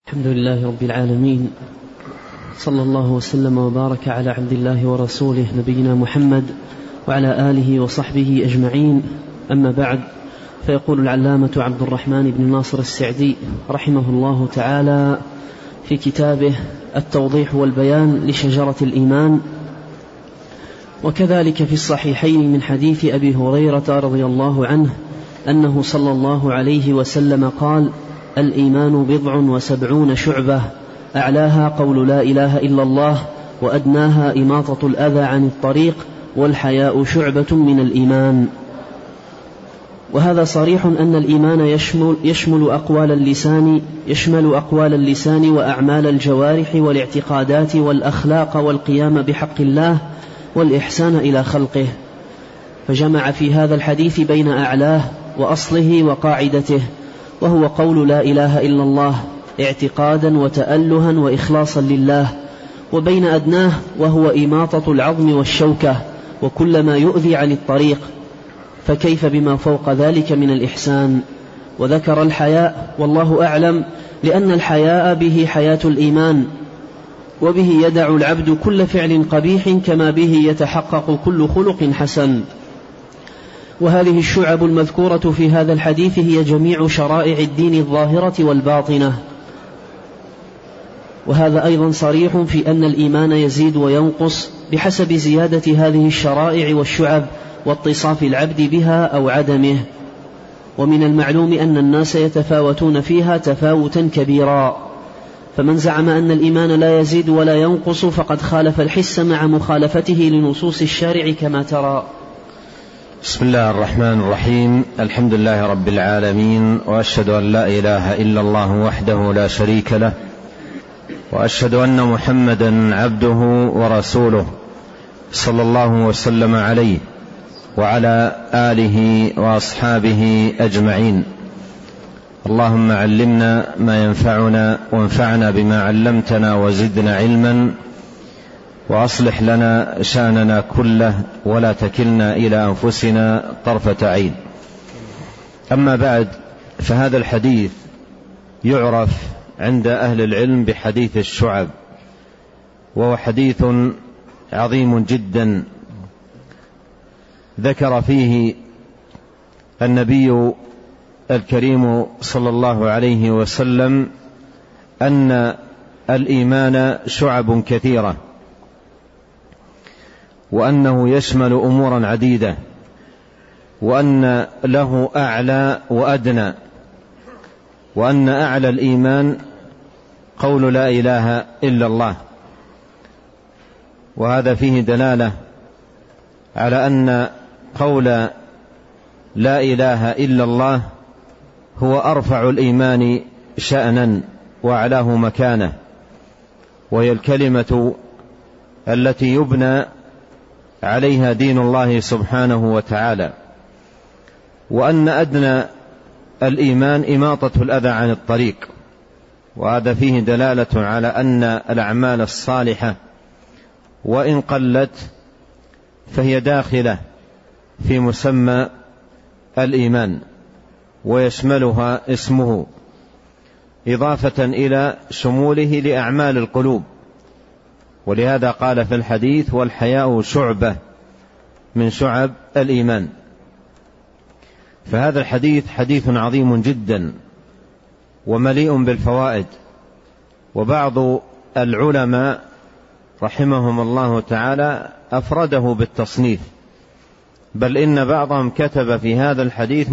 الحمد لله رب العالمين، صلى الله وسلم وبارك على عبد الله ورسوله نبينا محمد وعلى آله وصحبه أجمعين. أما بعد، فيقول العلامة عبد الرحمن بن ناصر السعدي رحمه الله تعالى في كتابه التوضيح والبيان لشجرة الإيمان: وكذلك في الصحيحين من حديث أبي هريرة رضي الله عنه أنه صلى الله عليه وسلم قال: الإيمان 79 شعبة، أعلاها قول لا إله إلا الله، وأدناها إماطة الأذى عن الطريق، والحياء شعبة من الإيمان. وهذا صريح أن الإيمان يشمل أقوال اللسان وأعمال الجوارح والاعتقادات والأخلاق والقيام بحق الله والإحسان إلى خلقه، فجمع في هذا الحديث بين أعلاه وأصله وقاعدته، وهو قول لا إله إلا الله اعتقادا وتألها وإخلاصا لله، وبين أدناه وهو إماطة العظم والشوكة وكل ما يؤذي عن الطريق، فكيف بما فوق ذلك من الإحسان. وذكر الحياء والله أعلم لأن الحياء به حياة الإيمان، وبه يدع العبد كل فعل قبيح كما به يتحقق كل خلق حسن. وهذه الشعب المذكورة في هذا الحديث هي جميع شرائع الدين الظاهرة والباطنة. وهذا أيضا صريح في أن الإيمان يزيد وينقص بحسب زيادة هذه الشرائع والشعب واتصاف العبد بها أو عدمه، ومن المعلوم أن الناس يتفاوتون فيها تفاوتا كبيرا، فمن زعم أن الإيمان لا يزيد ولا ينقص فقد خالف الحس مع مخالفته لنصوص الشارع كما ترى. بسم الله الرحمن الرحيم. الحمد لله رب العالمين، وأشهد أن لا إله إلا الله وحده لا شريك له، وأشهد أن محمدا عبده ورسوله صلى الله وسلم عليه وعلى آله وأصحابه أجمعين. اللهم علمنا ما ينفعنا، وانفعنا بما علمتنا، وزدنا علما، وأصلح لنا شأننا كله، ولا تكلنا إلى أنفسنا طرفة عين. أما بعد، فهذا الحديث يعرف عند أهل العلم بحديث الشعب، وهو حديث عظيم جدا ذكر فيه النبي الكريم صلى الله عليه وسلم أن الإيمان شعب كثيرة، وأنه يشمل أمورا عديدة، وأن له أعلى وأدنى، وأن أعلى الإيمان قول لا إله إلا الله. وهذا فيه دلالة على أن قول لا إله إلا الله هو أرفع الإيمان شأنا وأعلاه مكانة، وهي الكلمة التي يبنى عليها دين الله سبحانه وتعالى. وأن أدنى الإيمان إماطة الأذى عن الطريق، وهذا فيه دلالة على أن الأعمال الصالحة وإن قلت فهي داخلة في مسمى الإيمان، ويشملها اسمه إضافة إلى شموله لأعمال القلوب. ولهذا قال في الحديث: والحياء شعبة من شعب الإيمان. فهذا الحديث حديث عظيم جدا ومليء بالفوائد. وبعض العلماء رحمهم الله تعالى أفرده بالتصنيف، بل إن بعضهم كتب في هذا الحديث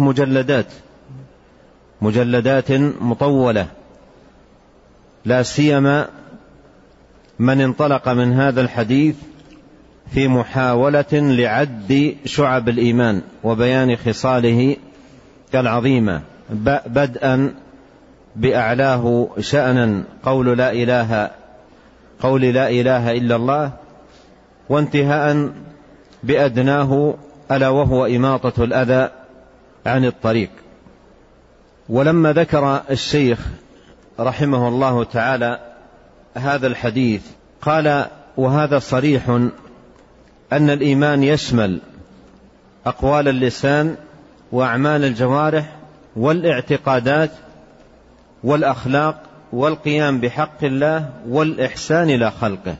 مجلدات مطولة، لا سيما من انطلق من هذا الحديث في محاولة لعد شعب الإيمان وبيان خصاله العظيمة، بدءا بأعلاه شأنا قول لا إله إلا الله، وانتهاء بأدناه ألا وهو إماطة الأذى عن الطريق. ولما ذكر الشيخ رحمه الله تعالى هذا الحديث قال: وهذا صريح أن الإيمان يشمل أقوال اللسان وأعمال الجوارح والاعتقادات والأخلاق والقيام بحق الله والإحسان إلى خلقه.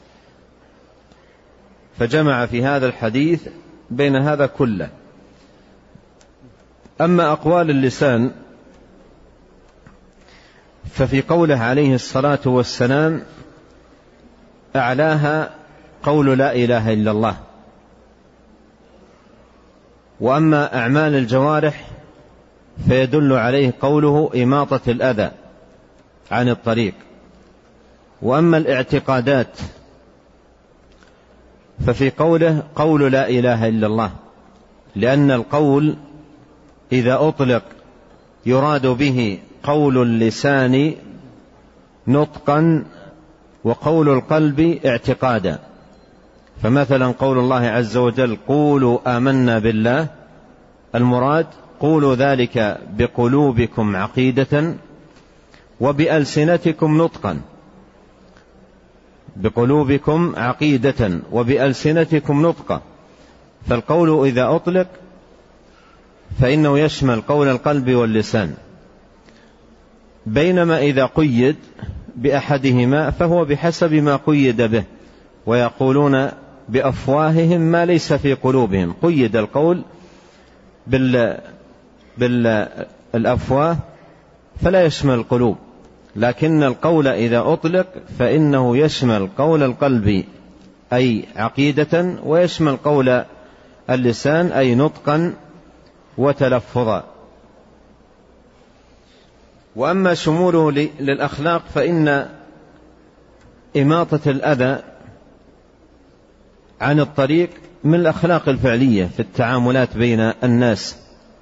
فجمع في هذا الحديث بين هذا كله. أما أقوال اللسان ففي قوله عليه الصلاة والسلام أعلاها قول لا إله إلا الله. وأما أعمال الجوارح فيدل عليه قوله إماطة الأذى عن الطريق. وأما الاعتقادات ففي قوله قول لا إله إلا الله، لأن القول إذا أطلق يراد به قول اللسان نطقا وقول القلب اعتقادا. فمثلا قول الله عز وجل قولوا آمنا بالله، المراد قولوا ذلك بقلوبكم عقيدة وبألسنتكم نطقا، بقلوبكم عقيدة وبألسنتكم نطقا. فالقول إذا أطلق فإنه يشمل قول القلب واللسان، بينما إذا قيد بأحدهما فهو بحسب ما قيد به، ويقولون بأفواههم ما ليس في قلوبهم. قيد القول بالأفواه فلا يشمل القلوب، لكن القول إذا أطلق فإنه يشمل قول القلب أي عقيدة، ويشمل قول اللسان أي نطقا وتلفظا. وأما شموله للأخلاق فإن إماطة الأذى عن الطريق من الأخلاق الفعلية في التعاملات بين الناس.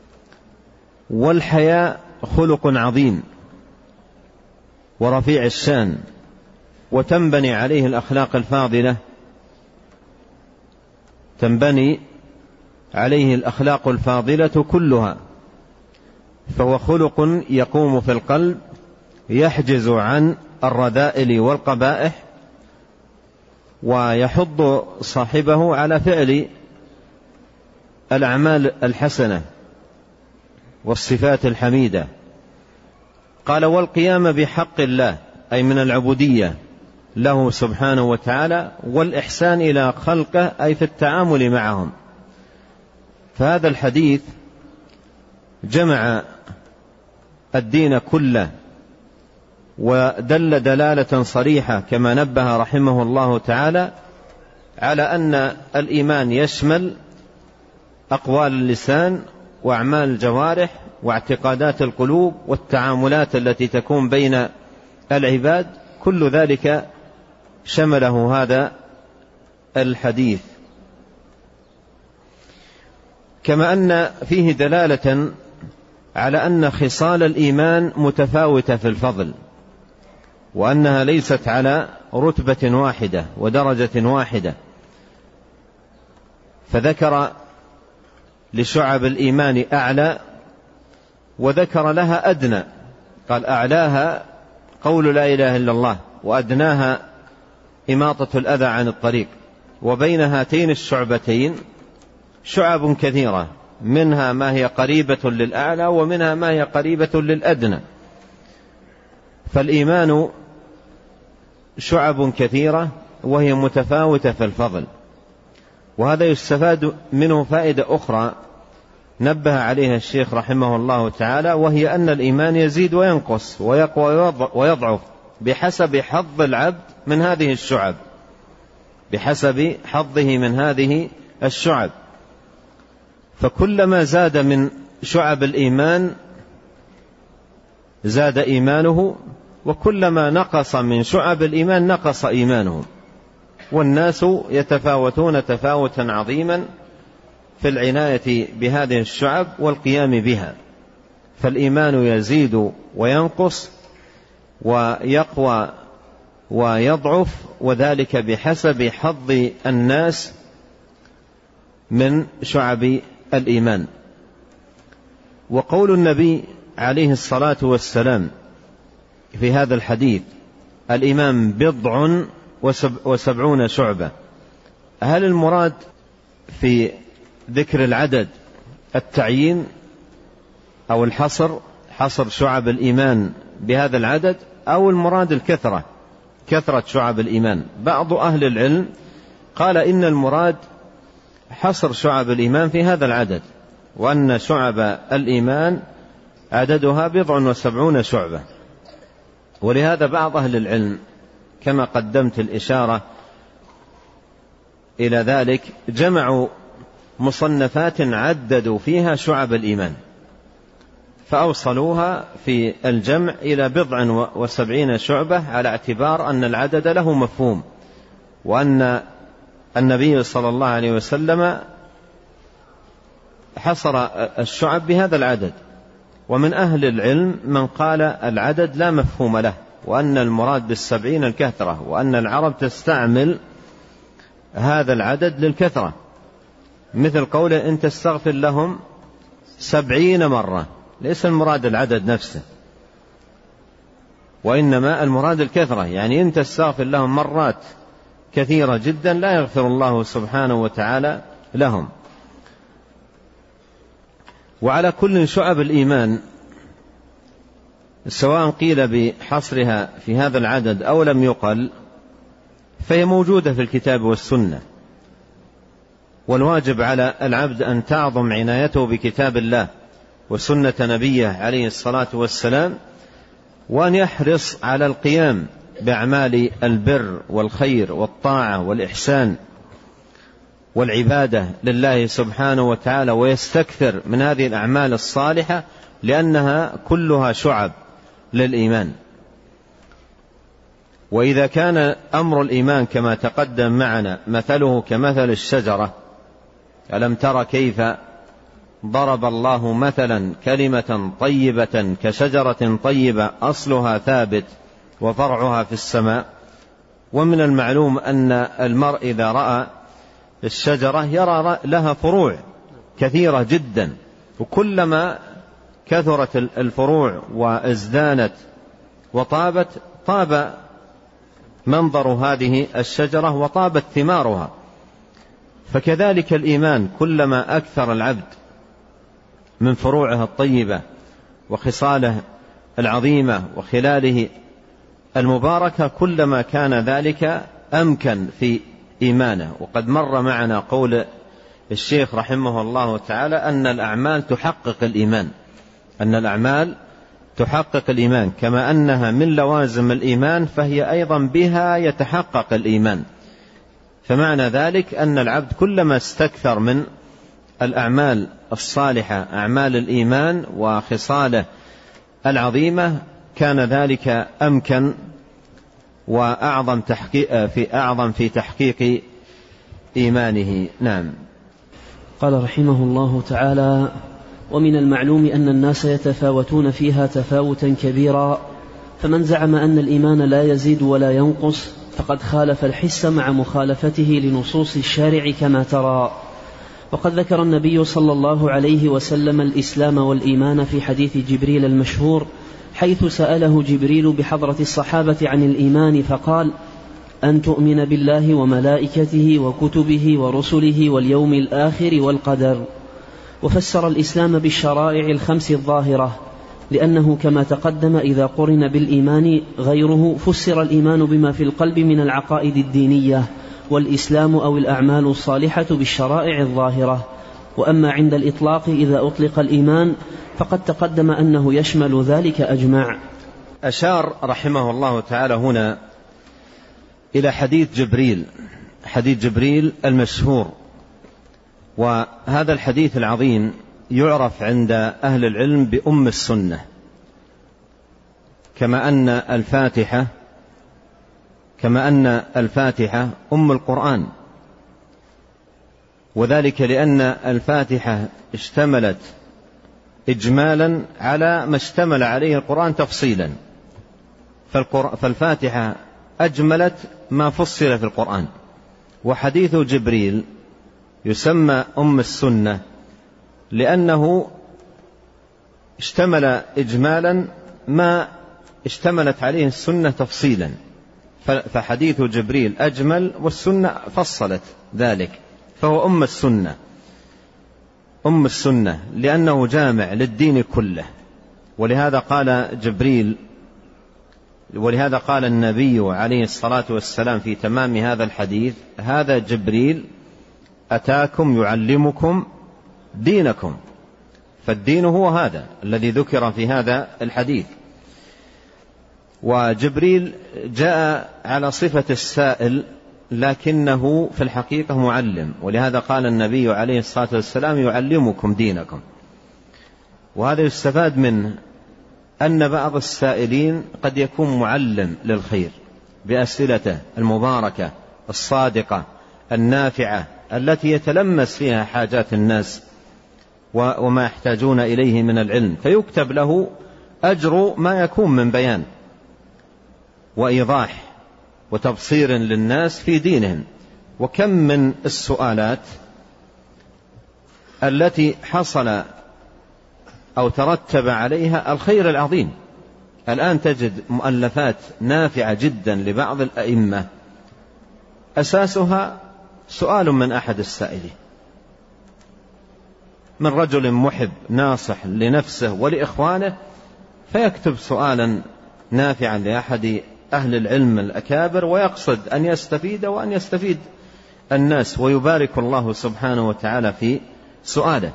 والحياء خلق عظيم ورفيع الشان، وتنبني عليه الأخلاق الفاضلة، تنبني عليه الأخلاق الفاضلة كلها. فهو خلق يقوم في القلب يحجز عن الرذائل والقبائح، ويحض صاحبه على فعل الأعمال الحسنة والصفات الحميدة. قال والقيام بحق الله أي من العبودية له سبحانه وتعالى، والإحسان إلى خلقه أي في التعامل معهم. فهذا الحديث جمع الدين كله ودل دلالة صريحة كما نبه رحمه الله تعالى على أن الإيمان يشمل أقوال اللسان وأعمال الجوارح واعتقادات القلوب والتعاملات التي تكون بين العباد، كل ذلك شمله هذا الحديث. كما أن فيه دلالة على أن خصال الإيمان متفاوتة في الفضل، وأنها ليست على رتبة واحدة ودرجة واحدة. فذكر لشعب الإيمان أعلى وذكر لها أدنى، قال أعلاها قول لا إله إلا الله، وأدناها إماطة الأذى عن الطريق. وبين هاتين الشعبتين شعب كثيرة، منها ما هي قريبة للأعلى ومنها ما هي قريبة للأدنى. فالإيمان شعب كثيرة وهي متفاوتة في الفضل. وهذا يستفاد منه فائدة أخرى نبه عليها الشيخ رحمه الله تعالى، وهي أن الإيمان يزيد وينقص ويقوى ويضعف بحسب حظ العبد من هذه الشعب، بحسب حظه من هذه الشعب. فكلما زاد من شعب الإيمان زاد إيمانه، وكلما نقص من شعب الإيمان نقص إيمانه. والناس يتفاوتون تفاوتا عظيما في العناية بهذه الشعب والقيام بها. فالإيمان يزيد وينقص ويقوى ويضعف، وذلك بحسب حظ الناس من شعب الإيمان. وقول النبي عليه الصلاة والسلام في هذا الحديث الإيمان 70 شعبة، هل المراد في ذكر العدد التعيين أو الحصر، حصر شعب الإيمان بهذا العدد، أو المراد الكثرة، كثرة شعب الإيمان. بعض أهل العلم قال إن المراد حصر شعب الإيمان في هذا العدد، وأن شعب الإيمان عددها 70 شعبة. ولهذا بعض أهل العلم كما قدمت الإشارة إلى ذلك جمعوا مصنفات عددوا فيها شعب الإيمان، فأوصلوها في الجمع إلى 70 شعبة، على اعتبار أن العدد له مفهوم، وأن النبي صلى الله عليه وسلم حصر الشعب بهذا العدد. ومن أهل العلم من قال العدد لا مفهوم له، وأن المراد 70 الكثرة، وأن العرب تستعمل هذا العدد للكثرة، مثل قوله إن تستغفر لهم 70 مرة، ليس المراد العدد نفسه، وإنما المراد الكثرة، يعني إن تستغفر لهم مرات كثيرة جدا لا يغفر الله سبحانه وتعالى لهم. وعلى كل شعب الإيمان سواء قيل بحصرها في هذا العدد أو لم يقل فهي موجودة في الكتاب والسنة، والواجب على العبد أن تعظم عنايته بكتاب الله وسنة نبيه عليه الصلاة والسلام، وأن يحرص على القيام بأعمال البر والخير والطاعة والإحسان والعبادة لله سبحانه وتعالى، ويستكثر من هذه الأعمال الصالحة، لأنها كلها شعب للإيمان. وإذا كان أمر الإيمان كما تقدم معنا مثله كمثل الشجرة، ألم تر كيف ضرب الله مثلا كلمة طيبة كشجرة طيبة أصلها ثابت وفرعها في السماء. ومن المعلوم أن المرء إذا رأى الشجرة يرى لها فروع كثيرة جدا، وكلما كثرت الفروع وازدانت وطابت طاب منظر هذه الشجرة وطابت ثمارها. فكذلك الإيمان كلما أكثر العبد من فروعه الطيبة وخصاله العظيمة وخلاله المباركة كلما كان ذلك أمكن في إيمانه. وقد مر معنا قول الشيخ رحمه الله تعالى أن الأعمال تحقق الإيمان، أن الأعمال تحقق الإيمان، كما أنها من لوازم الإيمان فهي أيضا بها يتحقق الإيمان. فمعنى ذلك أن العبد كلما استكثر من الأعمال الصالحة أعمال الإيمان وخصاله العظيمة كان ذلك أمكن وأعظم في تحقيق إيمانه. نعم. قال رحمه الله تعالى: ومن المعلوم أن الناس يتفاوتون فيها تفاوتا كبيرا، فمن زعم أن الإيمان لا يزيد ولا ينقص فقد خالف الحس مع مخالفته لنصوص الشارع كما ترى. وقد ذكر النبي صلى الله عليه وسلم الإسلام والإيمان في حديث جبريل المشهور، حيث سأله جبريل بحضرة الصحابة عن الإيمان فقال: أن تؤمن بالله وملائكته وكتبه ورسله واليوم الآخر والقدر. وفسر الإسلام بالشرائع الخمس الظاهرة، لأنه كما تقدم إذا قرن بالإيمان غيره فسر الإيمان بما في القلب من العقائد الدينية، والإسلام أو الأعمال الصالحة بالشرائع الظاهرة. وأما عند الإطلاق إذا أطلق الإيمان فقد تقدم أنه يشمل ذلك أجمع. أشار رحمه الله تعالى هنا إلى حديث جبريل المشهور، وهذا الحديث العظيم يعرف عند أهل العلم بأم السنة، كما أن الفاتحة أم القرآن، وذلك لأن الفاتحة اشتملت إجمالا على ما اشتمل عليه القرآن تفصيلا، فالفاتحة أجملت ما فصل في القرآن. وحديث جبريل يسمى أم السنة لأنه اشتمل إجمالا ما اشتملت عليه السنة تفصيلا، فحديث جبريل أجمل والسنة فصلت ذلك، فهو أم السنة لأنه جامع للدين كله. ولهذا قال جبريل ولهذا قال النبي عليه الصلاة والسلام في تمام هذا الحديث: هذا جبريل أتاكم يعلمكم دينكم. فالدين هو هذا الذي ذكر في هذا الحديث. وجبريل جاء على صفة السائل لكنه في الحقيقة معلم، ولهذا قال النبي عليه الصلاة والسلام: يعلمكم دينكم. وهذا يستفاد منه أن بعض السائلين قد يكون معلم للخير بأسئلته المباركة الصادقة النافعة التي يتلمس فيها حاجات الناس وما يحتاجون إليه من العلم، فيكتب له أجر ما يكون من بيان وإيضاح وتبصير للناس في دينهم. وكم من السؤالات التي حصل أو ترتب عليها الخير العظيم. الآن تجد مؤلفات نافعة جدا لبعض الأئمة أساسها سؤال من أحد السائلين، من رجل محب ناصح لنفسه ولإخوانه، فيكتب سؤالا نافعا لأحد أهل العلم الأكابر، ويقصد أن يستفيد وأن يستفيد الناس، ويبارك الله سبحانه وتعالى في سؤاله.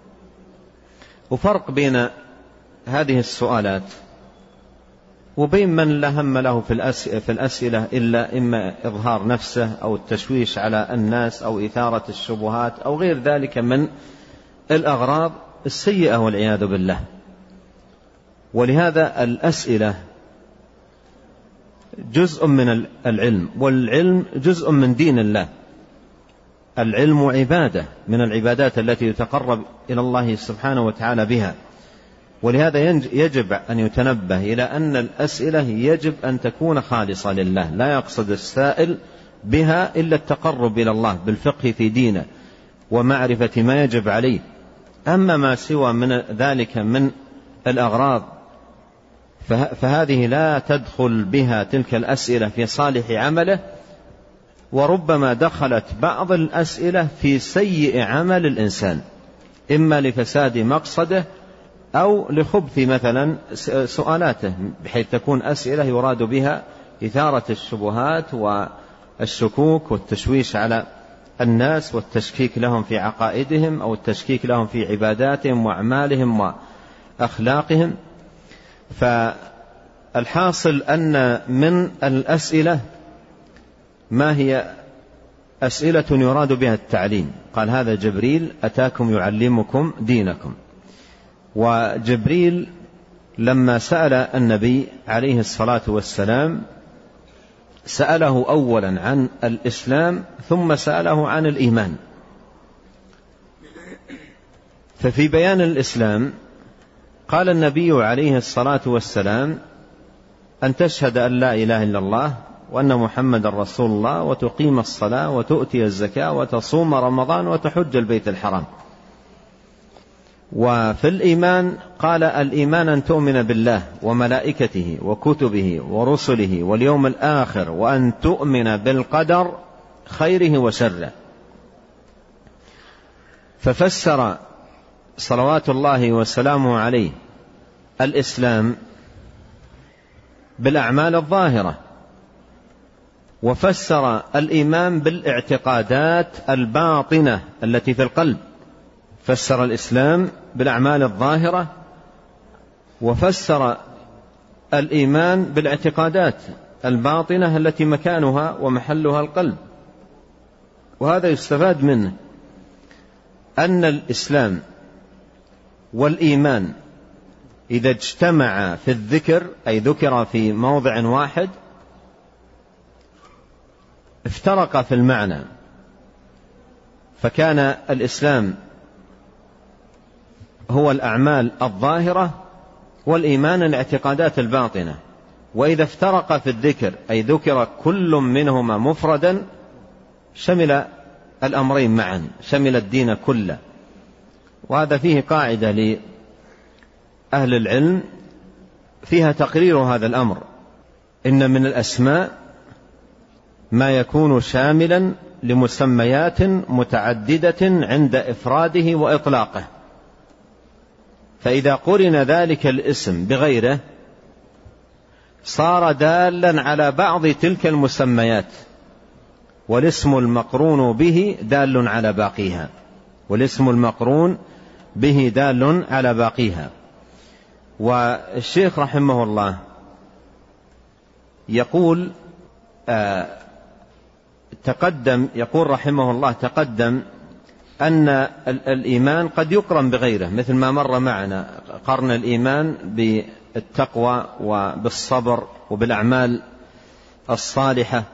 وفرق بين هذه السؤالات وبين من لا هم له في الأسئلة إلا إما إظهار نفسه أو التشويش على الناس أو إثارة الشبهات أو غير ذلك من الأغراض السيئة والعياذ بالله. ولهذا الأسئلة جزء من العلم، والعلم جزء من دين الله. العلم عبادة من العبادات التي يتقرب إلى الله سبحانه وتعالى بها. ولهذا يجب أن يتنبه إلى أن الأسئلة يجب أن تكون خالصة لله، لا يقصد السائل بها إلا التقرب إلى الله بالفقه في دينه ومعرفة ما يجب عليه. أما ما سوى من ذلك من الأغراض فهذه لا تدخل بها تلك الأسئلة في صالح عمله، وربما دخلت بعض الأسئلة في سيء عمل الإنسان، إما لفساد مقصده أو لخبث مثلا سؤالاته، بحيث تكون أسئلة يراد بها إثارة الشبهات والشكوك والتشويش على الناس والتشكيك لهم في عقائدهم أو التشكيك لهم في عباداتهم وأعمالهم وأخلاقهم. فالحاصل أن من الأسئلة ما هي أسئلة يراد بها التعليم. قال: هذا جبريل أتاكم يعلمكم دينكم. وجبريل لما سأل النبي عليه الصلاة والسلام سأله أولا عن الإسلام ثم سأله عن الإيمان. ففي بيان الإسلام قال النبي عليه الصلاة والسلام: أن تشهد أن لا إله إلا الله وأن محمد رسول الله وتقيم الصلاة وتؤتي الزكاة وتصوم رمضان وتحج البيت الحرام. وفي الإيمان قال: الإيمان أن تؤمن بالله وملائكته وكتبه ورسله واليوم الآخر وأن تؤمن بالقدر خيره وشره. ففسر صلوات الله وسلامه عليه الإسلام بالأعمال الظاهرة، وفسر الإيمان بالاعتقادات الباطنة التي في القلب. فسر الإسلام بالأعمال الظاهرة، وفسر الإيمان بالاعتقادات الباطنة التي مكانها ومحلها القلب. وهذا يستفاد منه أن الإسلام والإيمان إذا اجتمع في الذكر، أي ذكر في موضع واحد، افترق في المعنى، فكان الإسلام هو الأعمال الظاهرة والإيمان الاعتقادات الباطنة. وإذا افترق في الذكر، أي ذكر كل منهما مفردا، شمل الأمرين معا، شمل الدين كله. وهذا فيه قاعدة لأهل العلم فيها تقرير هذا الأمر: إن من الأسماء ما يكون شاملا لمسميات متعددة عند إفراده وإطلاقه، فإذا قرن ذلك الاسم بغيره صار دالا على بعض تلك المسميات، والاسم المقرون به دال على باقيها، والاسم المقرون به دال على باقيها. والشيخ رحمه الله يقول يقول رحمه الله تقدم أن الإيمان قد يقرن بغيره، مثل ما مر معنا قرن الإيمان بالتقوى وبالصبر وبالأعمال الصالحة،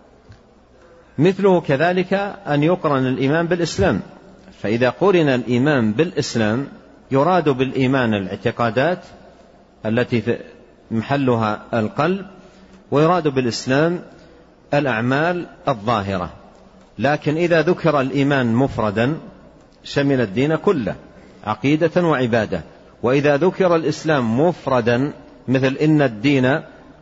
مثله كذلك أن يقرن الإيمان بالإسلام. فإذا قرن الإيمان بالإسلام يراد بالإيمان الاعتقادات التي محلها القلب، ويراد بالإسلام الأعمال الظاهرة. لكن إذا ذكر الإيمان مفردا شمل الدين كله عقيدة وعبادة، وإذا ذكر الإسلام مفردا مثل إن الدين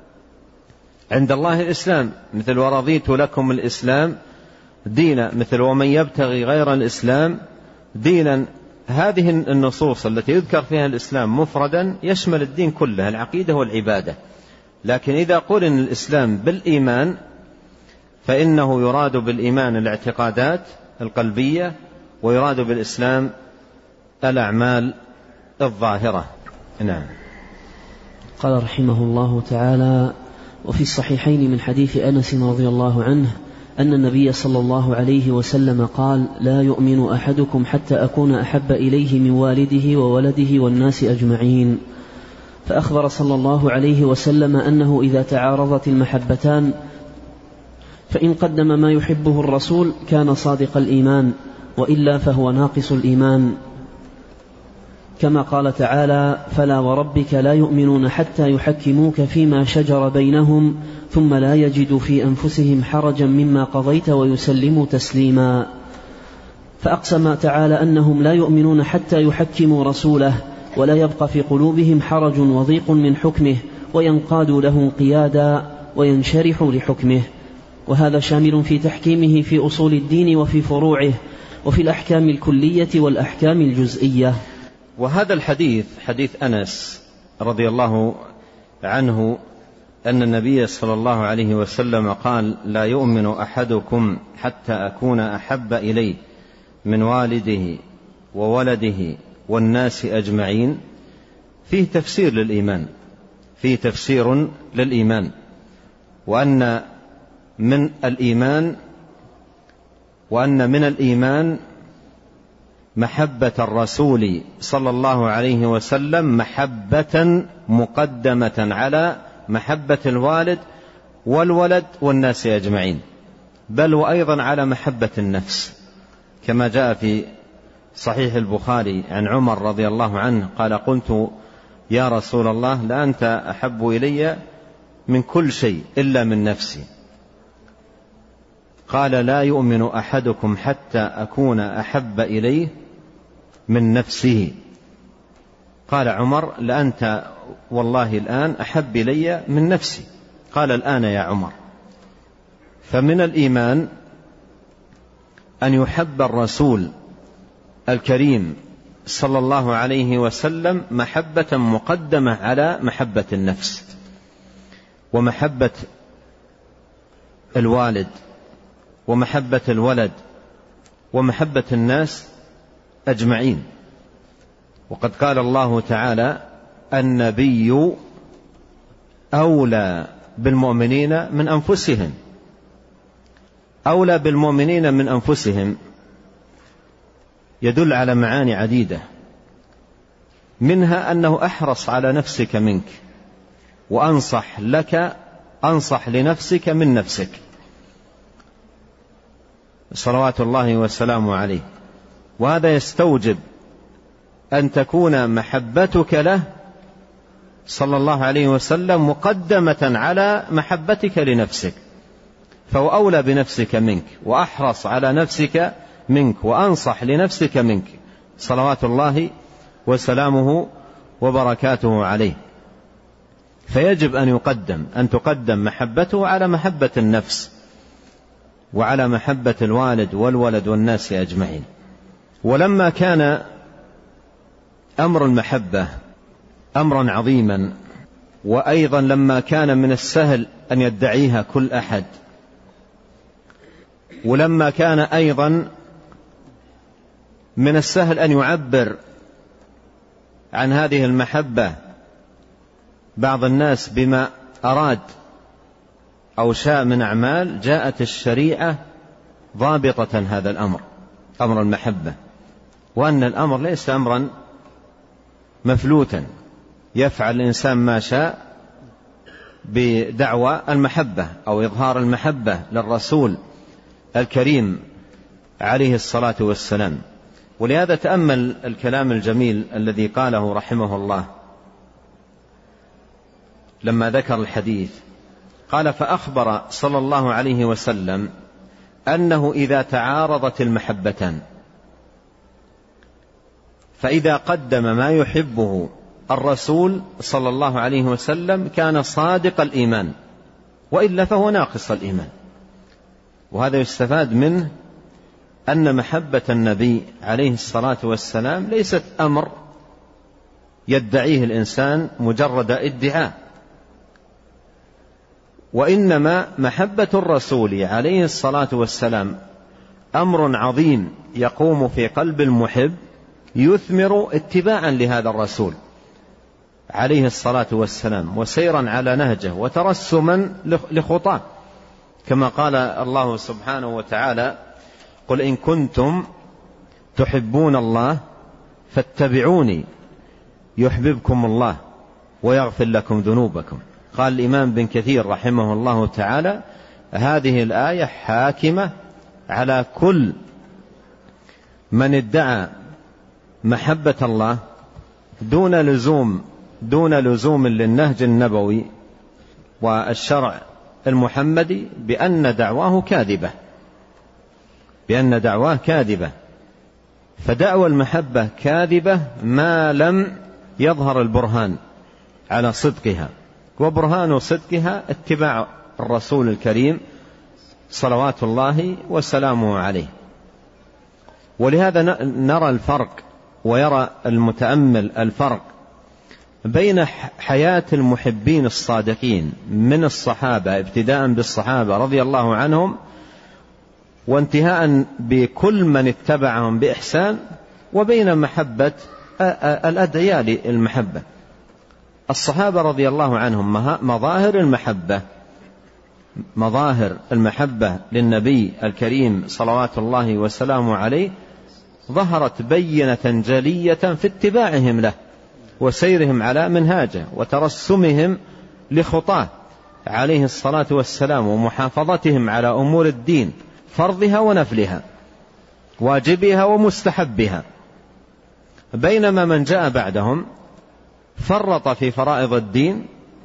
عند الله الإسلام، مثل ورضيت لكم الإسلام دينا، مثل ومن يبتغي غير الإسلام دينا، هذه النصوص التي يذكر فيها الإسلام مفردا يشمل الدين كله العقيدة والعبادة. لكن إذا قرن الإسلام بالإيمان فإنه يراد بالإيمان الاعتقادات القلبية، ويراد بالإسلام الأعمال الظاهرة. نعم. قال رحمه الله تعالى: وفي الصحيحين من حديث أنس رضي الله عنه أن النبي صلى الله عليه وسلم قال: لا يؤمن أحدكم حتى أكون أحب إليه من والده وولده والناس أجمعين. فأخبر صلى الله عليه وسلم أنه إذا تعارضت المحبتان فإن قدم ما يحبه الرسول كان صادق الإيمان، وإلا فهو ناقص الإيمان، كما قال تعالى: فلا وربك لا يؤمنون حتى يحكموك فيما شجر بينهم ثم لا يجدوا في أنفسهم حرجا مما قضيت ويسلموا تسليما. فأقسم تعالى أنهم لا يؤمنون حتى يحكموا رسوله ولا يبقى في قلوبهم حرج وضيق من حكمه، وينقادوا له انقيادا وينشرحوا لحكمه. وهذا شامل في تحكيمه في أصول الدين وفي فروعه، وفي الأحكام الكلية والأحكام الجزئية. وهذا الحديث حديث أنس رضي الله عنه أن النبي صلى الله عليه وسلم قال: لا يؤمن أحدكم حتى أكون أحب إليه من والده وولده والناس أجمعين، فيه تفسير للإيمان، فيه تفسير للإيمان، وأن من الإيمان محبة الرسول صلى الله عليه وسلم محبة مقدمة على محبة الوالد والولد والناس أجمعين، بل وأيضا على محبة النفس، كما جاء في صحيح البخاري عن عمر رضي الله عنه قال: قلت يا رسول الله لأنت أحب إلي من كل شيء إلا من نفسي. قال: لا يؤمن أحدكم حتى أكون أحب إليه من نفسه. قال عمر: لأنت والله الآن أحب إلي من نفسي. قال: الآن يا عمر. فمن الإيمان أن يحب الرسول الكريم صلى الله عليه وسلم محبة مقدمة على محبة النفس ومحبة الوالد ومحبة الولد ومحبة الناس أجمعين. وقد قال الله تعالى: النبي أولى بالمؤمنين من أنفسهم. أولى بالمؤمنين من أنفسهم يدل على معاني عديدة، منها أنه أحرص على نفسك منك، وأنصح لك، أنصح لنفسك من نفسك صلوات الله وسلامه عليه. وهذا يستوجب أن تكون محبتك له صلى الله عليه وسلم مقدمة على محبتك لنفسك، فهو أولى بنفسك منك، وأحرص على نفسك منك، وأنصح لنفسك منك صلوات الله وسلامه وبركاته عليه. فيجب أن تقدم محبته على محبة النفس وعلى محبة الوالد والولد والناس أجمعين. ولما كان أمر المحبة أمرا عظيما وأيضا لما كان من السهل أن يدعيها كل أحد، ولما كان أيضا من السهل أن يعبر عن هذه المحبة بعض الناس بما أراد أو شاء من أعمال، جاءت الشريعة ضابطة هذا الأمر، أمر المحبة، وأن الأمر ليس أمرا مفلوتا يفعل الإنسان ما شاء بدعوى المحبة أو إظهار المحبة للرسول الكريم عليه الصلاة والسلام. ولهذا تأمل الكلام الجميل الذي قاله رحمه الله لما ذكر الحديث، قال: فأخبر صلى الله عليه وسلم أنه إذا تعارضت المحبتان فإذا قدم ما يحبه الرسول صلى الله عليه وسلم كان صادق الإيمان، وإلا فهو ناقص الإيمان. وهذا يستفاد منه أن محبة النبي عليه الصلاة والسلام ليست أمر يدعيه الإنسان مجرد ادعاء، وإنما محبة الرسول عليه الصلاة والسلام أمر عظيم يقوم في قلب المحب يثمر اتباعا لهذا الرسول عليه الصلاة والسلام وسيرا على نهجه وترسما لخطاه، كما قال الله سبحانه وتعالى: قل إن كنتم تحبون الله فاتبعوني يحببكم الله ويغفر لكم ذنوبكم. قال الإمام بن كثير رحمه الله تعالى: هذه الآية حاكمة على كل من ادعى محبة الله دون لزوم للنهج النبوي والشرع المحمدي بأن دعواه كاذبة، فدعوى المحبة كاذبة ما لم يظهر البرهان على صدقها، وبرهان صدقها اتباع الرسول الكريم صلوات الله وسلامه عليه. ولهذا نرى الفرق، ويرى المتأمل الفرق بين حياة المحبين الصادقين من الصحابة ابتداء بالصحابة رضي الله عنهم وانتهاء بكل من اتبعهم بإحسان، وبين محبة الأدعياء للمحبة. الصحابة رضي الله عنهم مظاهر المحبة للنبي الكريم صلوات الله وسلامه عليه ظهرت بينة جلية في اتباعهم له وسيرهم على منهاجه وترسمهم لخطاه عليه الصلاة والسلام ومحافظتهم على أمور الدين فرضها ونفلها واجبها ومستحبها، بينما من جاء بعدهم فرط في فرائض الدين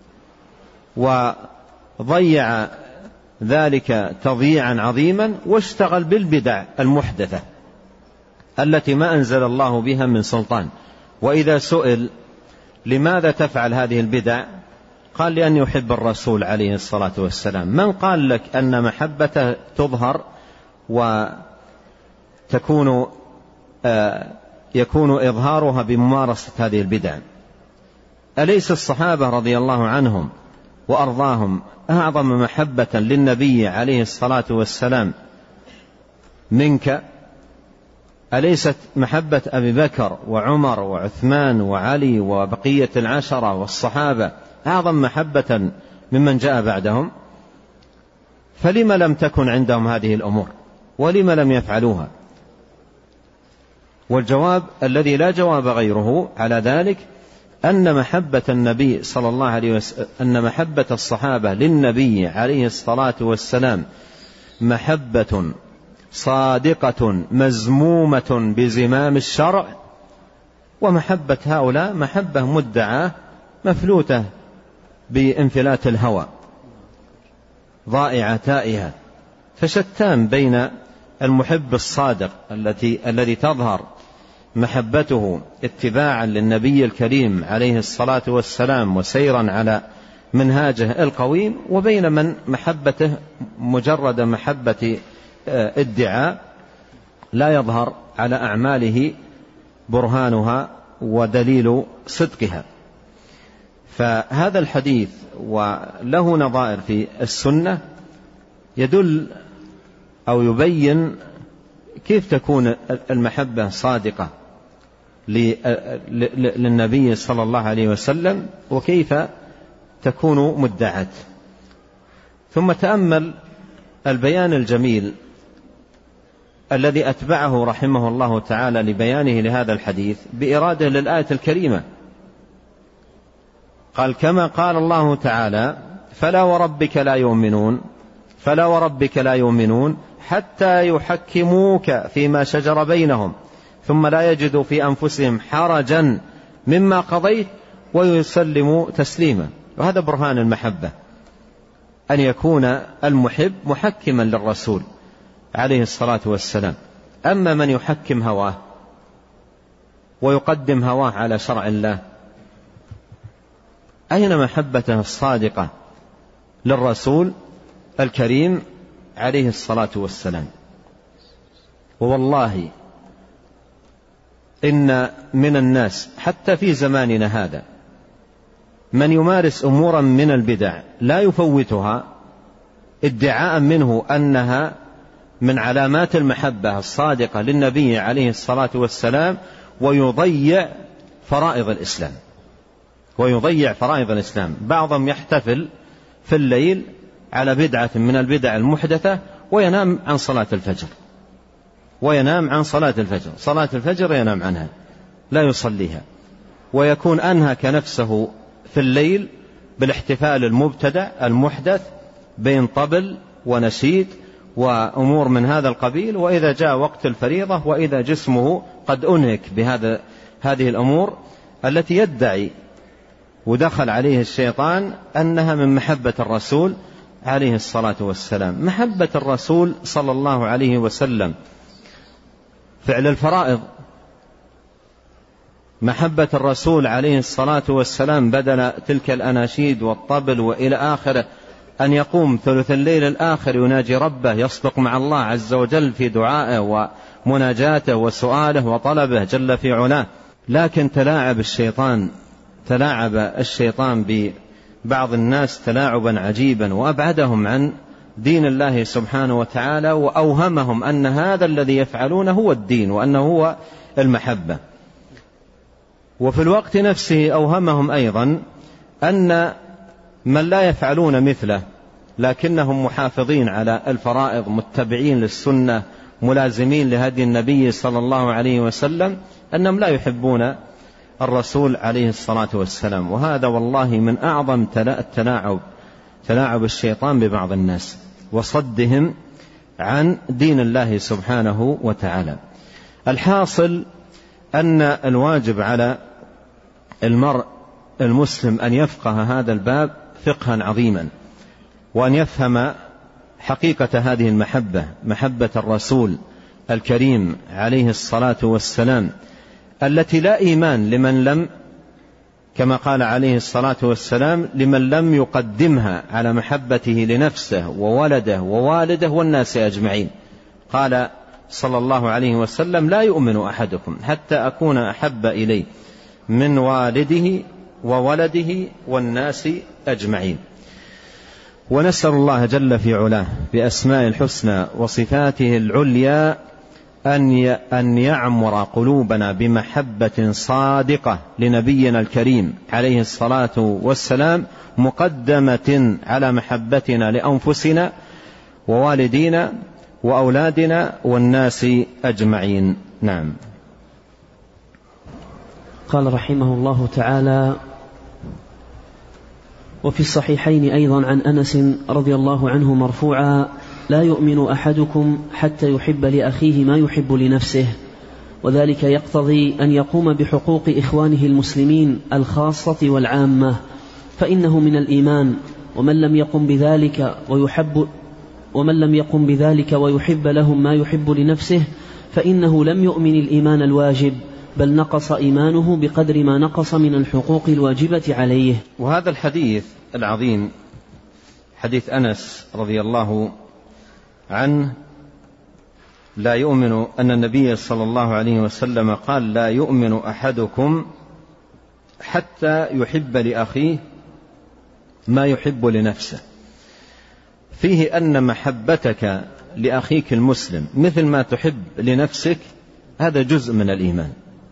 وضيع ذلك تضييعا عظيما واشتغل بالبدع المحدثة التي ما أنزل الله بها من سلطان. وإذا سئل لماذا تفعل هذه البدع قال: لأن يحب الرسول عليه الصلاة والسلام. من قال لك أن محبته تظهر يكون إظهارها بممارسة هذه البدع؟ أليس الصحابة رضي الله عنهم وأرضاهم أعظم محبة للنبي عليه الصلاة والسلام منك؟ أليست محبة أبي بكر وعمر وعثمان وعلي وبقية العشرة والصحابة أعظم محبة ممن جاء بعدهم؟ فلما لم تكن عندهم هذه الأمور ولما لم يفعلوها؟ والجواب الذي لا جواب غيره على ذلك أن محبة النبي صلى الله عليه وسلم، أن محبة الصحابة للنبي عليه الصلاة والسلام محبة صادقة مزمومة بزمام الشرع، ومحبة هؤلاء محبة مدعاة مفلوتة بانفلات الهوى ضائعة تائهة. فشتان بين المحب الصادق الذي تظهر محبته اتباعا للنبي الكريم عليه الصلاة والسلام وسيرا على منهاجه القويم، وبين من محبته مجرد محبة ادعاء لا يظهر على أعماله برهانها ودليل صدقها. فهذا الحديث وله نظائر في السنة يدل أو يبين كيف تكون المحبة صادقة للنبي صلى الله عليه وسلم وكيف تكون مدعاة. ثم تأمل البيان الجميل الذي أتبعه رحمه الله تعالى لبيانه لهذا الحديث بإرادة للآية الكريمة. قال كما قال الله تعالى فلا وربك لا يؤمنون حتى يحكموك فيما شجر بينهم ثم لا يجدوا في أنفسهم حرجا مما قضيت ويسلموا تسليما. وهذا برهان المحبة، أن يكون المحب محكما للرسول عليه الصلاة والسلام. أما من يحكم هواه ويقدم هواه على شرع الله، أين محبته الصادقة للرسول الكريم عليه الصلاة والسلام؟ ووالله إن من الناس حتى في زماننا هذا من يمارس أمورا من البدع لا يفوتها ادعاء منه أنها من علامات المحبة الصادقة للنبي عليه الصلاة والسلام، ويضيع فرائض الإسلام. بعضهم يحتفل في الليل على بدعة من البدع المحدثة وينام عن صلاة الفجر، صلاة الفجر ينام عنها لا يصليها، ويكون أنهك نفسه في الليل بالاحتفال المبتدع المحدث بين طبل ونشيد وأمور من هذا القبيل. وإذا جاء وقت الفريضة وإذا جسمه قد أنهك هذه الأمور التي يدعي ودخل عليه الشيطان أنها من محبة الرسول عليه الصلاة والسلام. محبة الرسول صلى الله عليه وسلم، فعل الفرائض، محبة الرسول عليه الصلاة والسلام بدل تلك الأناشيد والطبل وإلى آخره، أن يقوم ثلث الليل الآخر يناجي ربه، يصدق مع الله عز وجل في دعائه ومناجاته وسؤاله وطلبه جل في علاه. لكن تلاعب الشيطان ببعض الناس تلاعبا عجيبا، وأبعدهم عن دين الله سبحانه وتعالى، وأوهمهم أن هذا الذي يفعلونه هو الدين وأنه هو المحبة. وفي الوقت نفسه أوهمهم أيضا أن من لا يفعلون مثله لكنهم محافظين على الفرائض متبعين للسنة ملازمين لهدي النبي صلى الله عليه وسلم أنهم لا يحبون الرسول عليه الصلاة والسلام. وهذا والله من أعظم تلاعب الشيطان ببعض الناس وصدهم عن دين الله سبحانه وتعالى. الحاصل أن الواجب على المرء المسلم أن يفقه هذا الباب فقها عظيما، وأن يفهم حقيقة هذه المحبة، محبة الرسول الكريم عليه الصلاة والسلام، التي لا إيمان لمن لم، كما قال عليه الصلاة والسلام، لمن لم يقدمها على محبته لنفسه وولده ووالده والناس أجمعين. قال صلى الله عليه وسلم لا يؤمن أحدكم حتى أكون أحب إليه من والده وولده والناس أجمعين. ونسأل الله جل في علاه بأسماء الحسنى وصفاته العليا أن يعمر قلوبنا بمحبة صادقة لنبينا الكريم عليه الصلاة والسلام، مقدمة على محبتنا لأنفسنا ووالدينا وأولادنا والناس أجمعين. نعم. قال رحمه الله تعالى: وفي الصحيحين أيضا عن أنس رضي الله عنه مرفوعا: لا يؤمن أحدكم حتى يحب لأخيه ما يحب لنفسه. وذلك يقتضي أن يقوم بحقوق إخوانه المسلمين الخاصة والعامة، فإنه من الإيمان. ومن لم يقم بذلك ويحب لهم ما يحب لنفسه فإنه لم يؤمن الإيمان الواجب، بل نقص إيمانه بقدر ما نقص من الحقوق الواجبة عليه. وهذا الحديث العظيم حديث أنس رضي الله عنه لا يؤمن، أن النبي صلى الله عليه وسلم قال: لا يؤمن أحدكم حتى يحب لأخيه ما يحب لنفسه، فيه أن محبتك لأخيك المسلم مثل ما تحب لنفسك هذا جزء من الإيمان،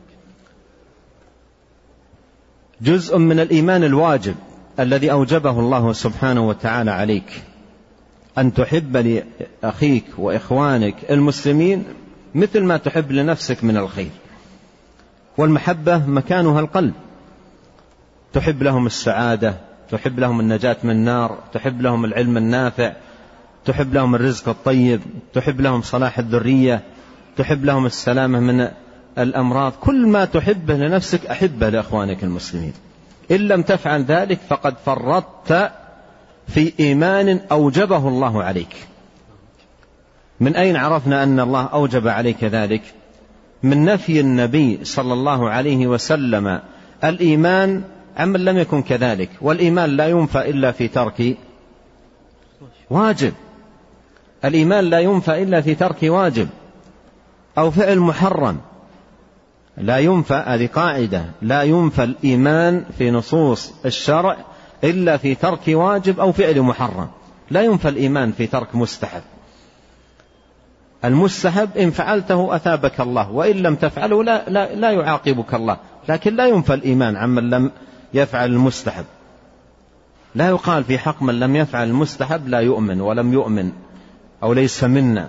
جزء من الإيمان الواجب الذي أوجبه الله سبحانه وتعالى عليك، أن تحب لأخيك وإخوانك المسلمين مثل ما تحب لنفسك من الخير. والمحبة مكانها القلب، تحب لهم السعادة، تحب لهم النجاة من النار، تحب لهم العلم النافع، تحب لهم الرزق الطيب، تحب لهم صلاح الذرية، تحب لهم السلامة من الأمراض. كل ما تحبه لنفسك أحبه لأخوانك المسلمين. إن لم تفعل ذلك فقد فرطت في إيمان أوجبه الله عليك. من أين عرفنا أن الله أوجب عليك ذلك؟ من نفي النبي صلى الله عليه وسلم الإيمان عمن لم يكن كذلك. والإيمان لا ينفى إلا في ترك واجب، الإيمان لا ينفى إلا في ترك واجب أو فعل محرم. لا ينفى، هذه قاعدة، لا ينفى الإيمان في نصوص الشرع إلا في ترك واجب أو فعل محرم. لا ينفى الإيمان في ترك مستحب. المستحب إن فعلته أثابك الله، وإن لم تفعله لا يعاقبك الله. لكن لا ينفى الإيمان عمن لم يفعل المستحب. لا يقال في حق من لم يفعل المستحب لا يؤمن ولم يؤمن أو ليس منا.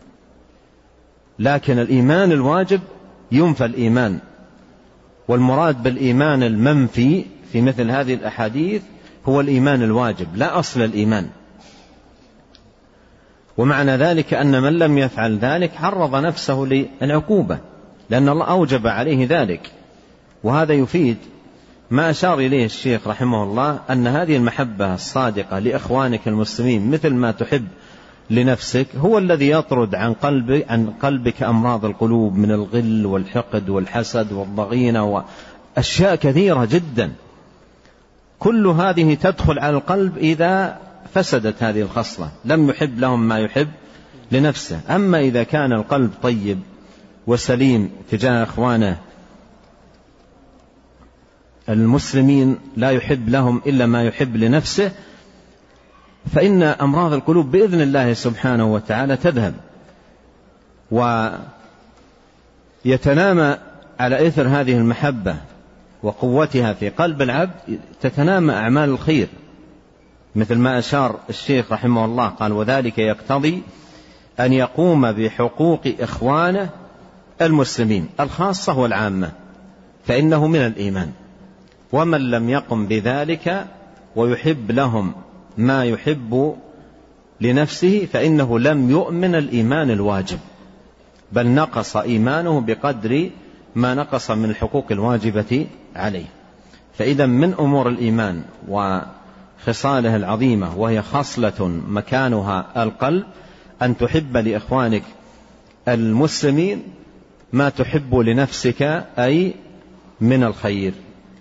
لكن الإيمان الواجب ينفى الإيمان. والمراد بالإيمان المنفي في مثل هذه الأحاديث هو الإيمان الواجب لا أصل الإيمان. ومعنى ذلك أن من لم يفعل ذلك عرض نفسه للعقوبة، لأن الله أوجب عليه ذلك. وهذا يفيد ما أشار إليه الشيخ رحمه الله، أن هذه المحبة الصادقة لإخوانك المسلمين مثل ما تحب لنفسك هو الذي يطرد عن قلبك أمراض القلوب من الغل والحقد والحسد والضغينة وأشياء كثيرة جدا. كل هذه تدخل على القلب إذا فسدت هذه الخصلة، لم يحب لهم ما يحب لنفسه. أما إذا كان القلب طيب وسليم تجاه إخوانه المسلمين لا يحب لهم إلا ما يحب لنفسه، فإن أمراض القلوب بإذن الله سبحانه وتعالى تذهب، ويتنامى على إثر هذه المحبة وقوتها في قلب العبد تتنامى أعمال الخير، مثل ما أشار الشيخ رحمه الله قال: وذلك يقتضي أن يقوم بحقوق إخوانه المسلمين الخاصة والعامة، فإنه من الإيمان. ومن لم يقم بذلك ويحب لهم ما يحب لنفسه فإنه لم يؤمن الإيمان الواجب، بل نقص إيمانه بقدر ما نقص من الحقوق الواجبة عليه. فإذا من أمور الإيمان وخصاله العظيمة، وهي خصلة مكانها القلب، أن تحب لإخوانك المسلمين ما تحب لنفسك، أي من الخير.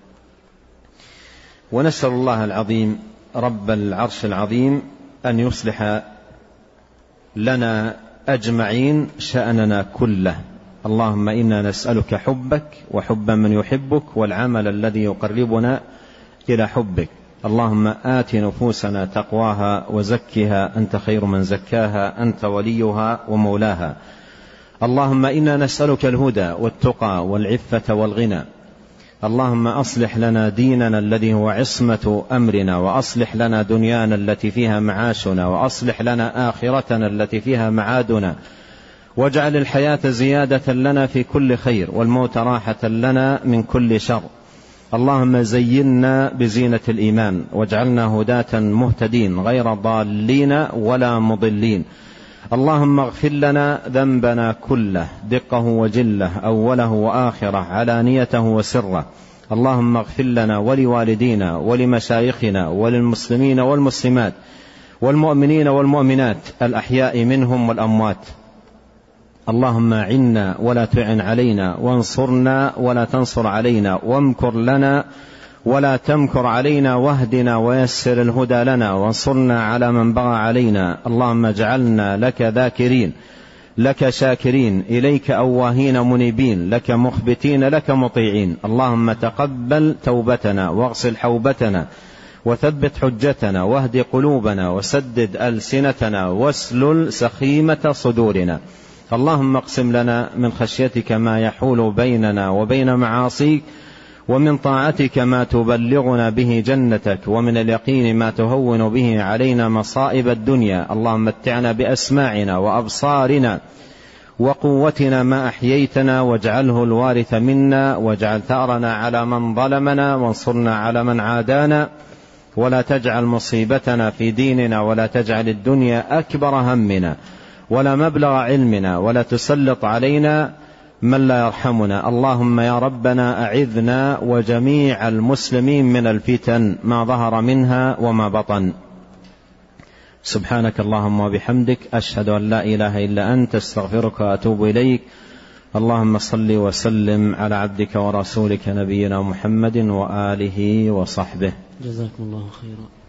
ونسأل الله العظيم رب العرش العظيم أن يصلح لنا أجمعين شأننا كله. اللهم إنا نسألك حبك وحب من يحبك والعمل الذي يقربنا إلى حبك. اللهم آت نفوسنا تقواها وزكها أنت خير من زكاها، أنت وليها ومولاها. اللهم إنا نسألك الهدى والتقى والعفة والغنى. اللهم أصلح لنا ديننا الذي هو عصمة أمرنا، وأصلح لنا دنيانا التي فيها معاشنا، وأصلح لنا آخرتنا التي فيها معادنا، واجعل الحياة زيادة لنا في كل خير والموت راحة لنا من كل شر. اللهم زينا بزينة الإيمان واجعلنا هداة مهتدين غير ضالين ولا مضلين. اللهم اغفر لنا ذنبنا كله دقه وجله، أوله وآخره، علانيته وسره. اللهم اغفر لنا ولوالدينا ولمشايخنا وللمسلمين والمسلمات والمؤمنين والمؤمنات الأحياء منهم والأموات. اللهم أعنا ولا تعن علينا، وانصرنا ولا تنصر علينا، وامكر لنا ولا تمكر علينا، واهدنا ويسر الهدى لنا، وانصرنا على من بغى علينا. اللهم اجعلنا لك ذاكرين لك شاكرين، إليك أواهين منيبين، لك مخبتين، لك مطيعين. اللهم تقبل توبتنا واغسل حوبتنا وثبت حجتنا واهد قلوبنا وسدد ألسنتنا واسلل سخيمة صدورنا. اللهم اقسم لنا من خشيتك ما يحول بيننا وبين معاصيك، ومن طاعتك ما تبلغنا به جنتك، ومن اليقين ما تهون به علينا مصائب الدنيا. اللهم متعنا بأسماعنا وأبصارنا وقوتنا ما أحييتنا، واجعله الوارث منا، واجعل ثأرنا على من ظلمنا، وانصرنا على من عادانا، ولا تجعل مصيبتنا في ديننا، ولا تجعل الدنيا أكبر همنا ولا مبلغ علمنا، ولا تسلط علينا من لا يرحمنا. اللهم يا ربنا أعذنا وجميع المسلمين من الفتن ما ظهر منها وما بطن. سبحانك اللهم وبحمدك، أشهد أن لا إله إلا أنت، استغفرك وأتوب إليك. اللهم صل وسلم على عبدك ورسولك نبينا محمد وآله وصحبه. جزاكم الله خيرا.